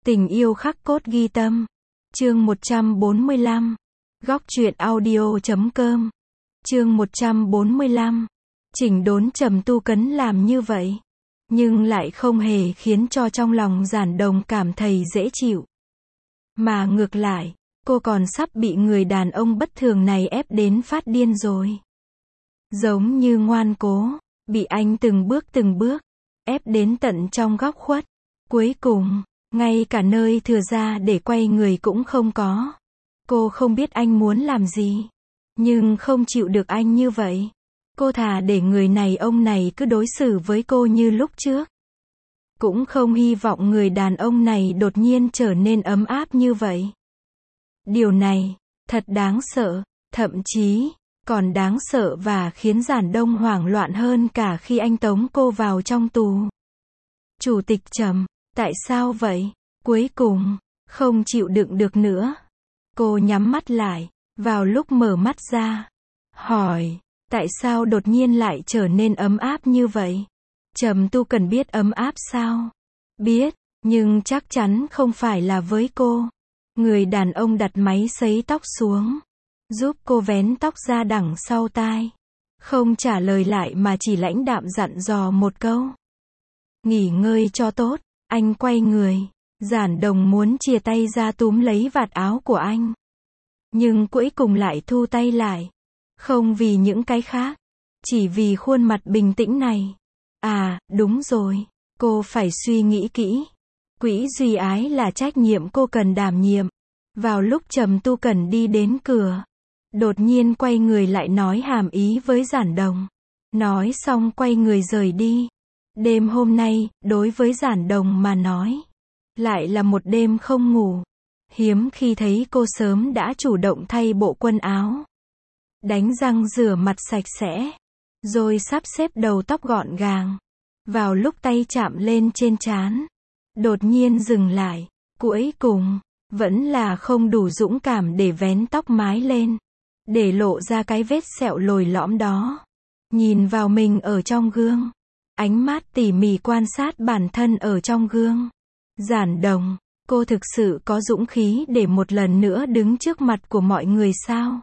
Tình yêu khắc cốt ghi tâm. Chương 145. Góc truyện audio.com. Chương 145. Chỉnh đốn Trầm Tu Cấn làm như vậy, nhưng lại không hề khiến cho trong lòng Giản Đồng cảm thấy dễ chịu. Mà ngược lại, cô còn sắp bị người đàn ông bất thường này ép đến phát điên rồi. Giống như ngoan cố, bị anh từng bước ép đến tận trong góc khuất. Cuối cùng, ngay cả nơi thừa ra để quay người cũng không có. Cô không biết anh muốn làm gì, nhưng không chịu được anh như vậy. Cô thà để người ông này cứ đối xử với cô như lúc trước. Cũng không hy vọng người đàn ông này đột nhiên trở nên ấm áp như vậy. Điều này, thật đáng sợ, thậm chí, còn đáng sợ và khiến Giản Đông hoảng loạn hơn cả khi anh tống cô vào trong tù. Chủ tịch Trầm, tại sao vậy? Cuối cùng, không chịu đựng được nữa. Cô nhắm mắt lại, vào lúc mở mắt ra, hỏi, tại sao đột nhiên lại trở nên ấm áp như vậy? Trầm Tu Cần biết ấm áp sao? Biết, nhưng chắc chắn không phải là với cô. Người đàn ông đặt máy sấy tóc xuống, giúp cô vén tóc ra đằng sau tai. Không trả lời lại mà chỉ lãnh đạm dặn dò một câu. Nghỉ ngơi cho tốt. Anh quay người. Giản Đồng muốn chia tay ra túm lấy vạt áo của anh, nhưng cuối cùng lại thu tay lại. Không vì những cái khác, chỉ vì khuôn mặt bình tĩnh này. À, đúng rồi, cô phải suy nghĩ kỹ. Quỹ Duy Ái là trách nhiệm cô cần đảm nhiệm. Vào lúc Trầm Tu Cần đi đến cửa, đột nhiên quay người lại nói hàm ý với Giản Đồng. Nói xong quay người rời đi. Đêm hôm nay, đối với Giản Đồng mà nói, lại là một đêm không ngủ. Hiếm khi thấy cô sớm đã chủ động thay bộ quần áo, đánh răng rửa mặt sạch sẽ, rồi sắp xếp đầu tóc gọn gàng. Vào lúc tay chạm lên trên trán, đột nhiên dừng lại. Cuối cùng, vẫn là không đủ dũng cảm để vén tóc mái lên, để lộ ra cái vết sẹo lồi lõm đó. Nhìn vào mình ở trong gương, ánh mắt tỉ mỉ quan sát bản thân ở trong gương. Giản Đồng, cô thực sự có dũng khí để một lần nữa đứng trước mặt của mọi người sao?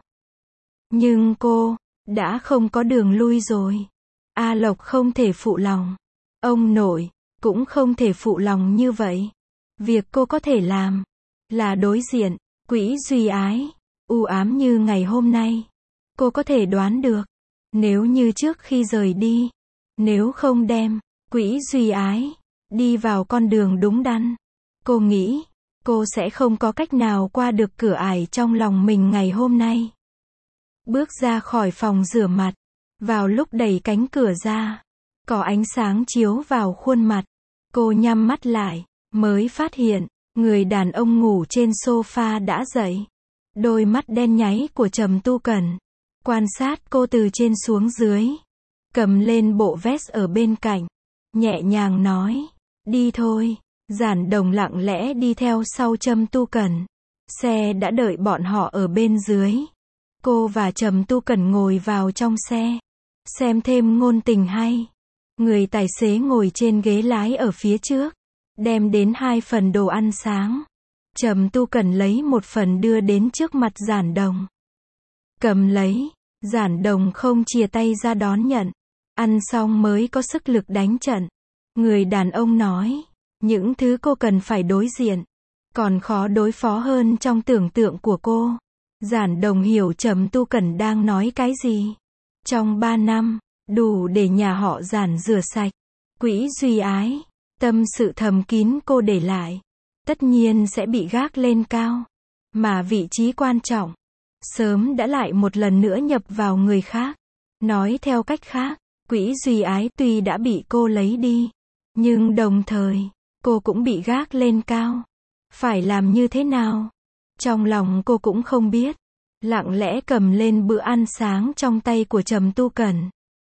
Nhưng cô, đã không có đường lui rồi. A Lộc không thể phụ lòng. Ông nội, cũng không thể phụ lòng như vậy. Việc cô có thể làm, là đối diện. Quỹ Duy Ái, u ám như ngày hôm nay. Cô có thể đoán được, nếu như trước khi rời đi, nếu không đem Quỹ Duy Ái đi vào con đường đúng đắn, cô nghĩ cô sẽ không có cách nào qua được cửa ải trong lòng mình ngày hôm nay. Bước ra khỏi phòng rửa mặt, vào lúc đẩy cánh cửa ra, có ánh sáng chiếu vào khuôn mặt. Cô nhắm mắt lại, mới phát hiện người đàn ông ngủ trên sofa đã dậy. Đôi mắt đen nháy của Trầm Tu Cần quan sát cô từ trên xuống dưới, cầm lên bộ vest ở bên cạnh, nhẹ nhàng nói, đi thôi. Giản Đồng lặng lẽ đi theo sau Trầm Tu Cần. Xe đã đợi bọn họ ở bên dưới. Cô và Trầm Tu Cần ngồi vào trong xe, xem thêm ngôn tình hay. Người tài xế ngồi trên ghế lái ở phía trước, đem đến 2 phần đồ ăn sáng. Trầm Tu Cần lấy một phần đưa đến trước mặt Giản Đồng. Cầm lấy, Giản Đồng không chìa tay ra đón nhận. Ăn xong mới có sức lực đánh trận. Người đàn ông nói, những thứ cô cần phải đối diện, còn khó đối phó hơn trong tưởng tượng của cô. Giản Đồng hiểu Trầm Tu Cần đang nói cái gì. Trong 3 năm, đủ để nhà họ Giản rửa sạch. Quỹ Duy Ái, tâm sự thầm kín cô để lại, tất nhiên sẽ bị gác lên cao. Mà vị trí quan trọng, sớm đã lại một lần nữa nhập vào người khác. Nói theo cách khác, Quỹ Duy Ái tuy đã bị cô lấy đi, nhưng đồng thời, cô cũng bị gác lên cao. Phải làm như thế nào? Trong lòng cô cũng không biết. Lặng lẽ cầm lên bữa ăn sáng trong tay của Trầm Tu Cần.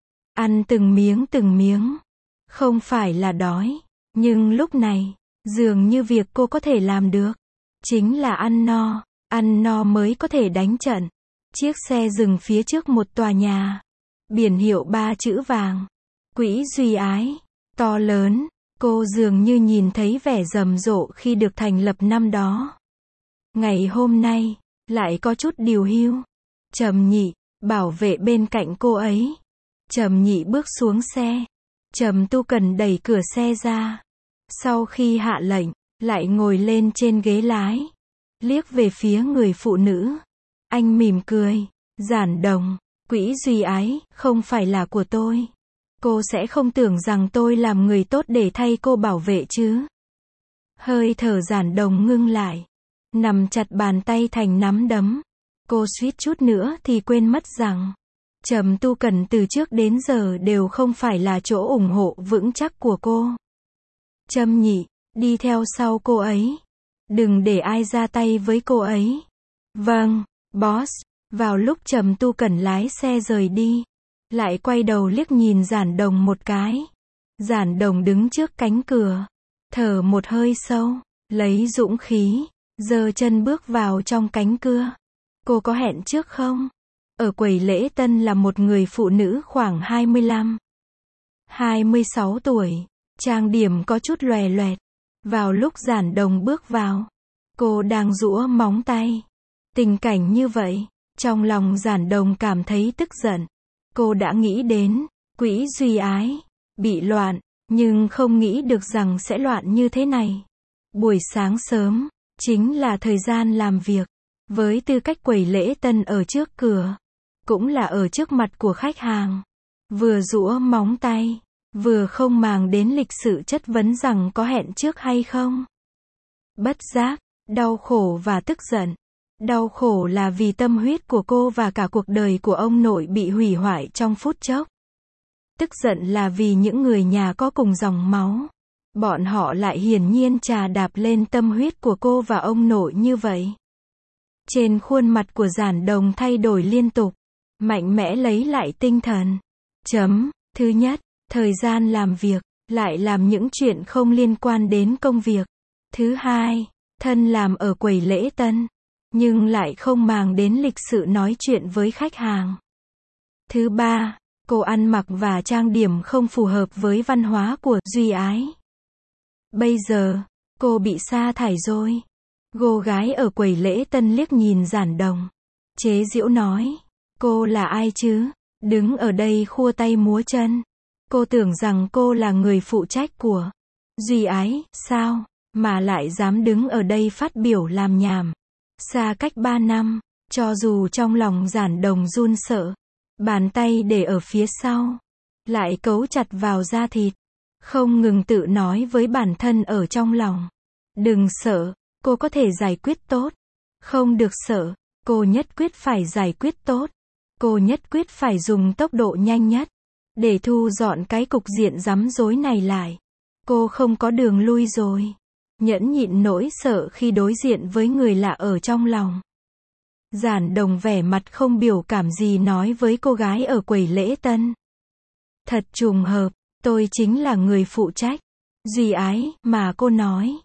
Ăn từng miếng. Không phải là đói, nhưng lúc này, dường như việc cô có thể làm được, chính là ăn no mới có thể đánh trận. Chiếc xe dừng phía trước một tòa nhà, biển hiệu 3 chữ vàng, Quỹ Duy Ái, to lớn. Cô dường như nhìn thấy vẻ rầm rộ khi được thành lập năm đó. Ngày hôm nay, lại có chút điều hưu. Trầm Nhị, bảo vệ bên cạnh cô ấy. Trầm Nhị bước xuống xe. Trầm Tu Cần đẩy cửa xe ra. Sau khi hạ lệnh, lại ngồi lên trên ghế lái. Liếc về phía người phụ nữ. Anh mỉm cười. Giản Đồng, Quỹ Duy Ái, không phải là của tôi. Cô sẽ không tưởng rằng tôi làm người tốt để thay cô bảo vệ chứ. Hơi thở Giản Đồng ngưng lại. Nắm chặt bàn tay thành nắm đấm. Cô suýt chút nữa thì quên mất rằng Trầm Tu Cần từ trước đến giờ đều không phải là chỗ ủng hộ vững chắc của cô. Trầm Nhị, đi theo sau cô ấy. Đừng để ai ra tay với cô ấy. Vâng, boss. Vào lúc Trầm Tu Cần lái xe rời đi, lại quay đầu liếc nhìn Giản Đồng một cái. Giản Đồng đứng trước cánh cửa, thở một hơi sâu, lấy dũng khí, giơ chân bước vào trong cánh cửa. Cô có hẹn trước không? Ở quầy lễ tân là một người phụ nữ khoảng 25, 26 tuổi, trang điểm có chút lòe loẹt. Vào lúc Giản Đồng bước vào, cô đang giũa móng tay. Tình cảnh như vậy, trong lòng Giản Đồng cảm thấy tức giận. Cô đã nghĩ đến Quỹ Duy Ái bị loạn, nhưng không nghĩ được rằng sẽ loạn như thế này. Buổi sáng sớm, chính là thời gian làm việc. Với tư cách quầy lễ tân ở trước cửa, cũng là ở trước mặt của khách hàng. Vừa giũa móng tay, vừa không màng đến lịch sự chất vấn rằng có hẹn trước hay không. Bất giác, đau khổ và tức giận. Đau khổ là vì tâm huyết của cô và cả cuộc đời của ông nội bị hủy hoại trong phút chốc. Tức giận là vì những người nhà có cùng dòng máu. Bọn họ lại hiển nhiên trà đạp lên tâm huyết của cô và ông nội như vậy. Trên khuôn mặt của Giản Đồng thay đổi liên tục. Mạnh mẽ lấy lại tinh thần. Thứ nhất, thời gian làm việc, lại làm những chuyện không liên quan đến công việc. Thứ hai, thân làm ở quầy lễ tân, nhưng lại không màng đến lịch sự nói chuyện với khách hàng. Thứ ba, cô ăn mặc và trang điểm không phù hợp với văn hóa của Duy Ái. Bây giờ, cô bị sa thải rồi. Cô gái ở quầy lễ tân liếc nhìn Giản Đồng, chế giễu nói, cô là ai chứ? Đứng ở đây khua tay múa chân. Cô tưởng rằng cô là người phụ trách của Duy Ái, sao? Mà lại dám đứng ở đây phát biểu làm nhảm. Xa cách 3 năm, cho dù trong lòng Giản Đồng run sợ, bàn tay để ở phía sau, lại cấu chặt vào da thịt, không ngừng tự nói với bản thân ở trong lòng. Đừng sợ, cô có thể giải quyết tốt. Không được sợ, cô nhất quyết phải giải quyết tốt. Cô nhất quyết phải dùng tốc độ nhanh nhất, để thu dọn cái cục diện rắm rối này lại. Cô không có đường lui rồi. Nhẫn nhịn nỗi sợ khi đối diện với người lạ ở trong lòng. Giản Đồng vẻ mặt không biểu cảm gì nói với cô gái ở quầy lễ tân. Thật trùng hợp, tôi chính là người phụ trách Duy Ái mà cô nói.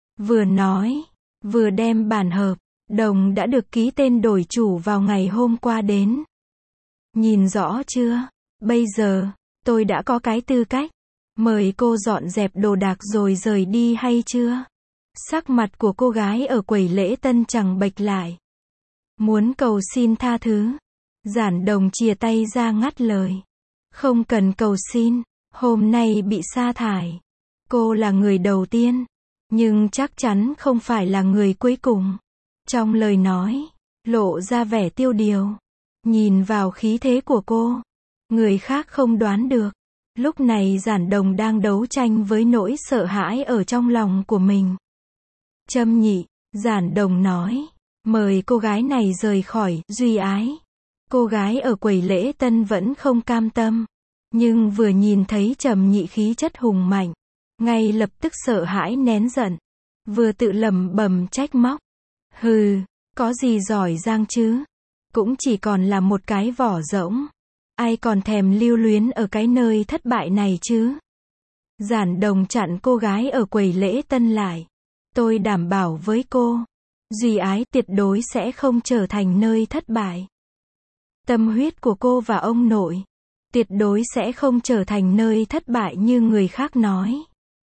Nói, vừa đem bản hợp đồng đã được ký tên đổi chủ vào ngày hôm qua đến. Nhìn rõ chưa? Bây giờ, tôi đã có cái tư cách. Mời cô dọn dẹp đồ đạc rồi rời đi hay chưa? Sắc mặt của cô gái ở quầy lễ tân chẳng bệch lại. Muốn cầu xin tha thứ. Giản Đồng chìa tay ra ngắt lời. Không cần cầu xin, hôm nay bị sa thải. Cô là người đầu tiên, nhưng chắc chắn không phải là người cuối cùng. Trong lời nói, lộ ra vẻ tiêu điều. Nhìn vào khí thế của cô, người khác không đoán được. Lúc này Giản Đồng đang đấu tranh với nỗi sợ hãi ở trong lòng của mình. Trâm Nhị, Giản Đồng nói, mời cô gái này rời khỏi Duy Ái. Cô gái ở quầy lễ tân vẫn không cam tâm, nhưng vừa nhìn thấy Trầm Nhị khí chất hùng mạnh, ngay lập tức sợ hãi nén giận, vừa tự lẩm bẩm trách móc. Hừ, có gì giỏi giang chứ? Cũng chỉ còn là một cái vỏ rỗng. Ai còn thèm lưu luyến ở cái nơi thất bại này chứ? Giản Đồng chặn cô gái ở quầy lễ tân lại. Tôi đảm bảo với cô, Duy Ái tuyệt đối sẽ không trở thành nơi thất bại. Tâm huyết của cô và ông nội tuyệt đối sẽ không trở thành nơi thất bại như người khác nói.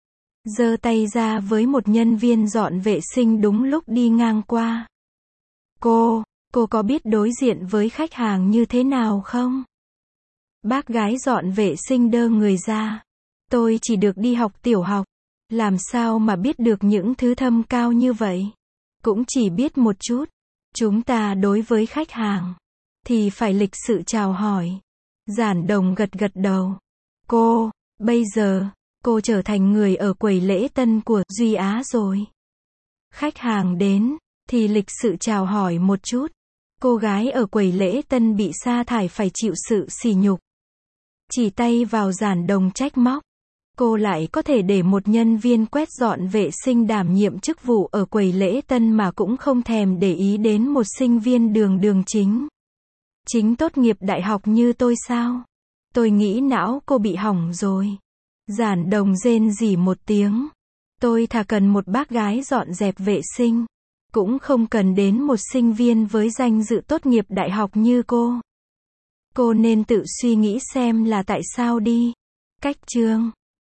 giơ tay ra với một nhân viên dọn vệ sinh đúng lúc đi ngang qua. Cô có biết đối diện với khách hàng như thế nào không? Bác gái dọn vệ sinh đơ người ra. Tôi chỉ được đi học tiểu học. Làm sao mà biết được những thứ thâm cao như vậy? Cũng chỉ biết một chút. Chúng ta đối với khách hàng thì phải lịch sự chào hỏi. Giản Đồng gật gật đầu. Bây giờ, cô trở thành người ở quầy lễ tân của Duy Á rồi. Khách hàng đến, thì lịch sự chào hỏi một chút. Cô gái ở quầy lễ tân bị sa thải phải chịu sự sỉ nhục. Chỉ tay vào Giản Đồng trách móc. Cô lại có thể để một nhân viên quét dọn vệ sinh đảm nhiệm chức vụ ở quầy lễ tân mà cũng không thèm để ý đến một sinh viên đường chính tốt nghiệp đại học như tôi sao? Tôi nghĩ não cô bị hỏng rồi. Giản Đồng rên rỉ một tiếng. Tôi thà cần một bác gái dọn dẹp vệ sinh. Cũng không cần đến một sinh viên với danh dự tốt nghiệp đại học như cô. Cô nên tự suy nghĩ xem là tại sao đi. Cách chương